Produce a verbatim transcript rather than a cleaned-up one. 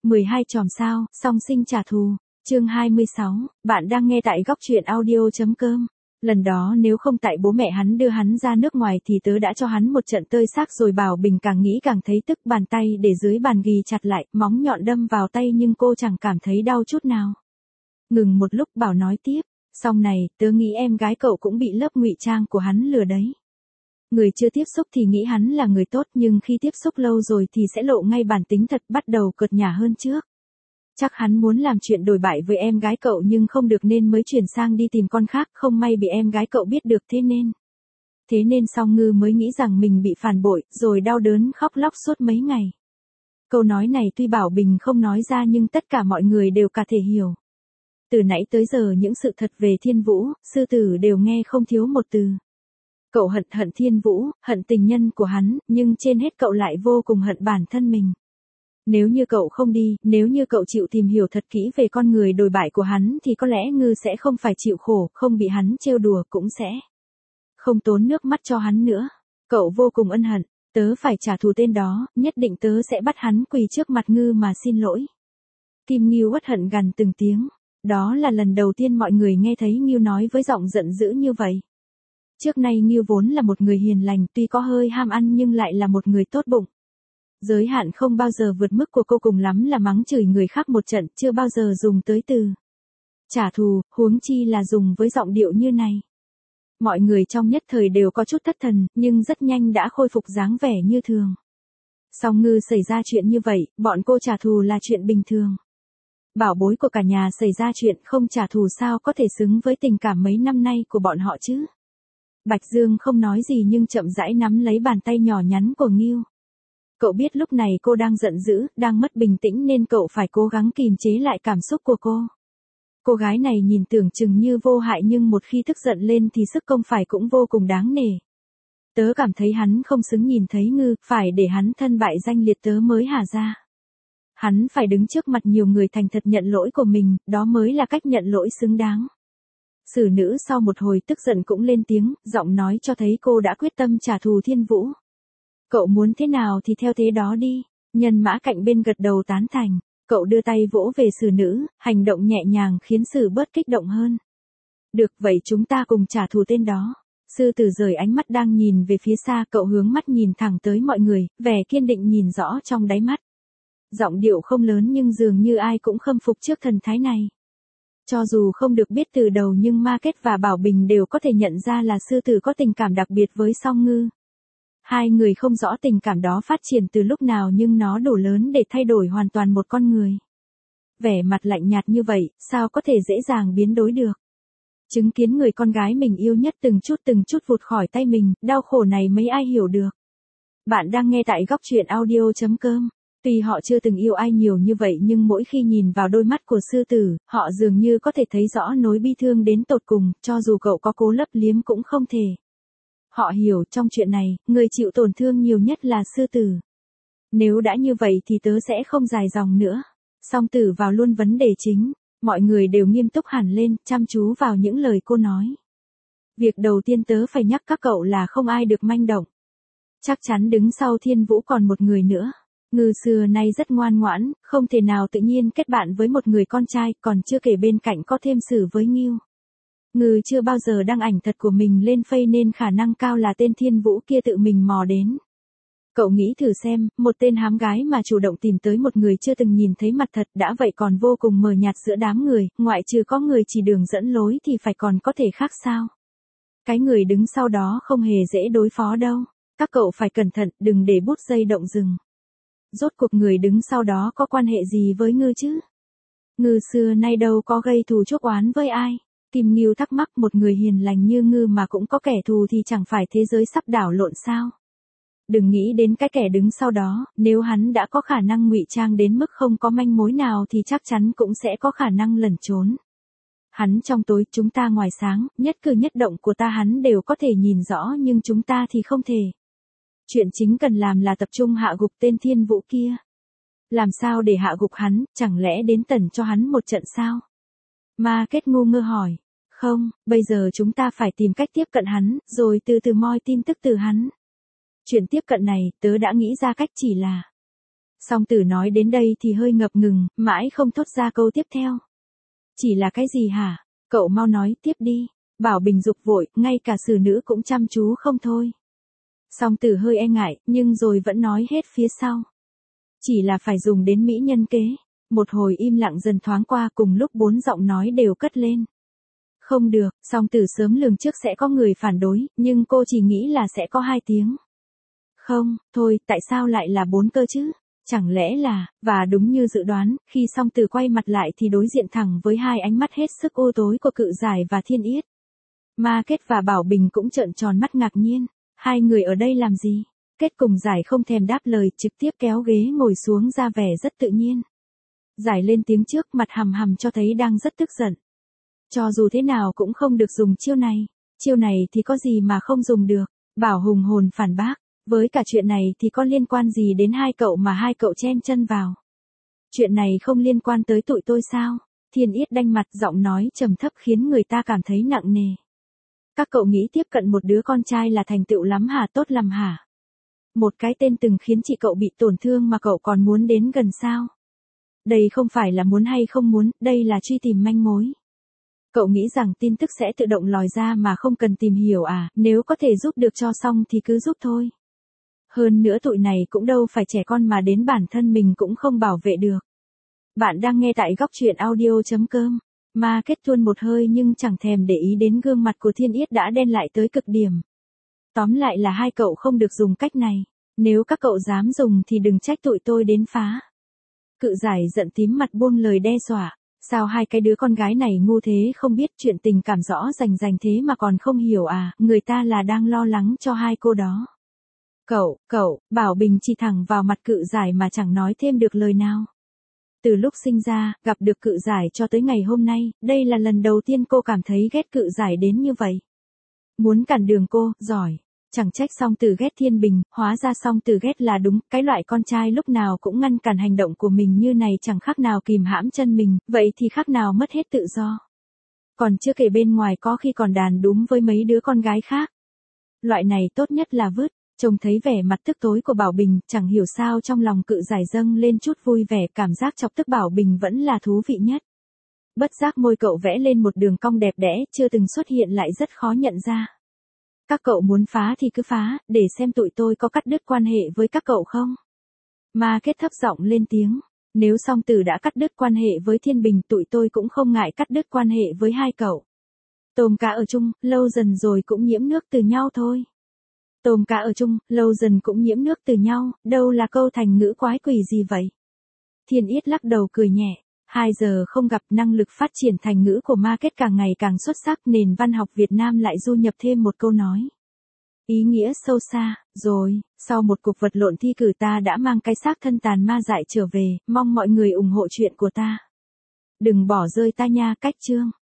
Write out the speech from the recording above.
mười hai chòm sao, song sinh trả thù. Chương hai mươi sáu, bạn đang nghe tại góc truyện audio.com. Lần đó nếu không tại bố mẹ hắn đưa hắn ra nước ngoài thì tớ đã cho hắn một trận tơi xác rồi. Bảo Bình càng nghĩ càng thấy tức, bàn tay để dưới bàn ghì chặt lại, móng nhọn đâm vào tay nhưng cô chẳng cảm thấy đau chút nào. Ngừng một lúc Bảo nói tiếp, xong này, tớ nghĩ em gái cậu cũng bị lớp ngụy trang của hắn lừa đấy. Người chưa tiếp xúc thì nghĩ hắn là người tốt, nhưng khi tiếp xúc lâu rồi thì sẽ lộ ngay bản tính thật, bắt đầu cợt nhả hơn trước. Chắc hắn muốn làm chuyện đổi bại với em gái cậu nhưng không được nên mới chuyển sang đi tìm con khác, không may bị em gái cậu biết được thế nên. Thế nên Song Ngư mới nghĩ rằng mình bị phản bội, rồi đau đớn khóc lóc suốt mấy ngày. Câu nói này tuy Bảo Bình không nói ra nhưng tất cả mọi người đều cả thể hiểu. Từ nãy tới giờ những sự thật về Thiên Vũ, sư tử đều nghe không thiếu một từ. Cậu hận hận Thiên Vũ, hận tình nhân của hắn, nhưng trên hết cậu lại vô cùng hận bản thân mình. Nếu như cậu không đi, nếu như cậu chịu tìm hiểu thật kỹ về con người đồi bại của hắn thì có lẽ Ngư sẽ không phải chịu khổ, không bị hắn trêu đùa, cũng sẽ không tốn nước mắt cho hắn nữa. Cậu vô cùng ân hận, tớ phải trả thù tên đó, nhất định tớ sẽ bắt hắn quỳ trước mặt Ngư mà xin lỗi. Kim Ngưu uất hận gằn từng tiếng, đó là lần đầu tiên mọi người nghe thấy Ngưu nói với giọng giận dữ như vậy. Trước nay Ngưu vốn là một người hiền lành, tuy có hơi ham ăn nhưng lại là một người tốt bụng. Giới hạn không bao giờ vượt mức của cô, cùng lắm là mắng chửi người khác một trận, chưa bao giờ dùng tới từ trả thù, huống chi là dùng với giọng điệu như này. Mọi người trong nhất thời đều có chút thất thần, nhưng rất nhanh đã khôi phục dáng vẻ như thường. Song Ngư xảy ra chuyện như vậy, bọn cô trả thù là chuyện bình thường. Bảo bối của cả nhà xảy ra chuyện, không trả thù sao có thể xứng với tình cảm mấy năm nay của bọn họ chứ. Bạch Dương không nói gì nhưng chậm rãi nắm lấy bàn tay nhỏ nhắn của Ngưu. Cậu biết lúc này cô đang giận dữ, đang mất bình tĩnh nên cậu phải cố gắng kìm chế lại cảm xúc của cô. Cô gái này nhìn tưởng chừng như vô hại nhưng một khi tức giận lên thì sức công phải cũng vô cùng đáng nể. Tớ cảm thấy hắn không xứng nhìn thấy Ngư, phải để hắn thân bại danh liệt tớ mới hả ra. Hắn phải đứng trước mặt nhiều người thành thật nhận lỗi của mình, đó mới là cách nhận lỗi xứng đáng. Sử nữ sau một hồi tức giận cũng lên tiếng, giọng nói cho thấy cô đã quyết tâm trả thù Thiên Vũ. Cậu muốn thế nào thì theo thế đó đi. Nhân mã cạnh bên gật đầu tán thành. Cậu đưa tay vỗ về Sử nữ, hành động nhẹ nhàng khiến Sử bớt kích động hơn. Được, vậy chúng ta cùng trả thù tên đó. Sư tử rời ánh mắt đang nhìn về phía xa, cậu hướng mắt nhìn thẳng tới mọi người, vẻ kiên định nhìn rõ trong đáy mắt. Giọng điệu không lớn nhưng dường như ai cũng khâm phục trước thần thái này. Cho dù không được biết từ đầu nhưng Ma Kết và Bảo Bình đều có thể nhận ra là sư tử có tình cảm đặc biệt với Song Ngư. Hai người không rõ tình cảm đó phát triển từ lúc nào nhưng nó đủ lớn để thay đổi hoàn toàn một con người. Vẻ mặt lạnh nhạt như vậy, sao có thể dễ dàng biến đổi được. Chứng kiến người con gái mình yêu nhất từng chút từng chút vụt khỏi tay mình, đau khổ này mấy ai hiểu được. Bạn đang nghe tại góc truyện audio.com. Tuy họ chưa từng yêu ai nhiều như vậy nhưng mỗi khi nhìn vào đôi mắt của sư tử, họ dường như có thể thấy rõ nỗi bi thương đến tột cùng, cho dù cậu có cố lấp liếm cũng không thể. Họ hiểu trong chuyện này, người chịu tổn thương nhiều nhất là sư tử. Nếu đã như vậy thì tớ sẽ không dài dòng nữa. Song Tử vào luôn vấn đề chính, mọi người đều nghiêm túc hẳn lên, chăm chú vào những lời cô nói. Việc đầu tiên tớ phải nhắc các cậu là không ai được manh động. Chắc chắn đứng sau Thiên Vũ còn một người nữa. Ngư xưa nay rất ngoan ngoãn, không thể nào tự nhiên kết bạn với một người con trai, còn chưa kể bên cạnh có thêm Sử với Ngưu. Ngư chưa bao giờ đăng ảnh thật của mình lên Face nên khả năng cao là tên Thiên Vũ kia tự mình mò đến. Cậu nghĩ thử xem, một tên hám gái mà chủ động tìm tới một người chưa từng nhìn thấy mặt thật đã vậy còn vô cùng mờ nhạt giữa đám người, ngoại trừ có người chỉ đường dẫn lối thì phải còn có thể khác sao. Cái người đứng sau đó không hề dễ đối phó đâu. Các cậu phải cẩn thận, đừng để bút dây động rừng. Rốt cuộc người đứng sau đó có quan hệ gì với Ngư chứ? Ngư xưa nay đâu có gây thù chuốc oán với ai. Kim Ngưu thắc mắc, một người hiền lành như Ngư mà cũng có kẻ thù thì chẳng phải thế giới sắp đảo lộn sao? Đừng nghĩ đến cái kẻ đứng sau đó, nếu hắn đã có khả năng ngụy trang đến mức không có manh mối nào thì chắc chắn cũng sẽ có khả năng lẩn trốn. Hắn trong tối, chúng ta ngoài sáng, nhất cử nhất động của ta hắn đều có thể nhìn rõ nhưng chúng ta thì không thể. Chuyện chính cần làm là tập trung hạ gục tên Thiên Vũ kia. Làm sao để hạ gục hắn, chẳng lẽ đến tẩn cho hắn một trận sao? Ma Kết ngu ngơ hỏi. Không, bây giờ chúng ta phải tìm cách tiếp cận hắn, rồi từ từ moi tin tức từ hắn. Chuyện tiếp cận này, tớ đã nghĩ ra cách chỉ là Song Tử nói đến đây thì hơi ngập ngừng, mãi không thốt ra câu tiếp theo. Chỉ là cái gì hả? Cậu mau nói tiếp đi. Bảo Bình dục vội, ngay cả xử nữ cũng chăm chú không thôi. Song Tử hơi e ngại, nhưng rồi vẫn nói hết phía sau. Chỉ là phải dùng đến mỹ nhân kế. Một hồi im lặng dần thoáng qua, cùng lúc bốn giọng nói đều cất lên. Không được, Song Tử sớm lường trước sẽ có người phản đối, nhưng cô chỉ nghĩ là sẽ có hai tiếng. Không, thôi, tại sao lại là bốn cơ chứ? Chẳng lẽ là, và đúng như dự đoán, khi Song Tử quay mặt lại thì đối diện thẳng với hai ánh mắt hết sức u tối của Cự Giải và Thiên Yết. Ma Kết và Bảo Bình cũng trợn tròn mắt ngạc nhiên. Hai người ở đây làm gì? Kết cùng Giải không thèm đáp lời, trực tiếp kéo ghế ngồi xuống ra vẻ rất tự nhiên. Giải lên tiếng trước, mặt hằm hằm cho thấy đang rất tức giận. Cho dù thế nào cũng không được dùng chiêu này. Chiêu này thì có gì mà không dùng được. Bảo hùng hồn phản bác. Với cả chuyện này thì có liên quan gì đến hai cậu mà hai cậu chen chân vào? Chuyện này không liên quan tới tụi tôi sao? Thiên Yết đanh mặt, giọng nói trầm thấp khiến người ta cảm thấy nặng nề. Các cậu nghĩ tiếp cận một đứa con trai là thành tựu lắm hả, tốt lắm hả? Một cái tên từng khiến chị cậu bị tổn thương mà cậu còn muốn đến gần sao? Đây không phải là muốn hay không muốn, đây là truy tìm manh mối. Cậu nghĩ rằng tin tức sẽ tự động lòi ra mà không cần tìm hiểu à? Nếu có thể giúp được cho xong thì cứ giúp thôi. Hơn nữa tụi này cũng đâu phải trẻ con mà đến bản thân mình cũng không bảo vệ được. Bạn đang nghe tại góc truyện audio chấm com. Ma Kết tuôn một hơi nhưng chẳng thèm để ý đến gương mặt của Thiên Yết đã đen lại tới cực điểm. Tóm lại là hai cậu không được dùng cách này. Nếu các cậu dám dùng thì đừng trách tụi tôi đến phá. Cự Giải giận tím mặt buông lời đe dọa. Sao hai cái đứa con gái này ngu thế, không biết chuyện tình cảm rõ rành rành thế mà còn không hiểu à? Người ta là đang lo lắng cho hai cô đó. Cậu, cậu, Bảo Bình chỉ thẳng vào mặt Cự Giải mà chẳng nói thêm được lời nào. Từ lúc sinh ra, gặp được Cự Giải cho tới ngày hôm nay, đây là lần đầu tiên cô cảm thấy ghét Cự Giải đến như vậy. Muốn cản đường cô, giỏi. Chẳng trách Song Tử ghét Thiên Bình, hóa ra Song Tử ghét là đúng, cái loại con trai lúc nào cũng ngăn cản hành động của mình như này chẳng khác nào kìm hãm chân mình, vậy thì khác nào mất hết tự do. Còn chưa kể bên ngoài có khi còn đàn đúm với mấy đứa con gái khác. Loại này tốt nhất là vứt. Trông thấy vẻ mặt tức tối của Bảo Bình, chẳng hiểu sao trong lòng Cự Giải dâng lên chút vui vẻ, cảm giác chọc tức Bảo Bình vẫn là thú vị nhất. Bất giác môi cậu vẽ lên một đường cong đẹp đẽ, chưa từng xuất hiện lại rất khó nhận ra. Các cậu muốn phá thì cứ phá, để xem tụi tôi có cắt đứt quan hệ với các cậu không? Ma Kết thấp giọng lên tiếng. Nếu Song Tử đã cắt đứt quan hệ với Thiên Bình, tụi tôi cũng không ngại cắt đứt quan hệ với hai cậu. Tôm cá ở chung, lâu dần rồi cũng nhiễm nước từ nhau thôi. Tôm cá ở chung, lâu dần cũng nhiễm nước từ nhau, đâu là câu thành ngữ quái quỷ gì vậy? Thiên Yết lắc đầu cười nhẹ. Hai giờ không gặp, năng lực phát triển thành ngữ của Ma Kết càng ngày càng xuất sắc, nền văn học Việt Nam lại du nhập thêm một câu nói. Ý nghĩa sâu xa, rồi, sau một cuộc vật lộn thi cử ta đã mang cái xác thân tàn ma dại trở về, mong mọi người ủng hộ chuyện của ta. Đừng bỏ rơi ta nha, cách chương.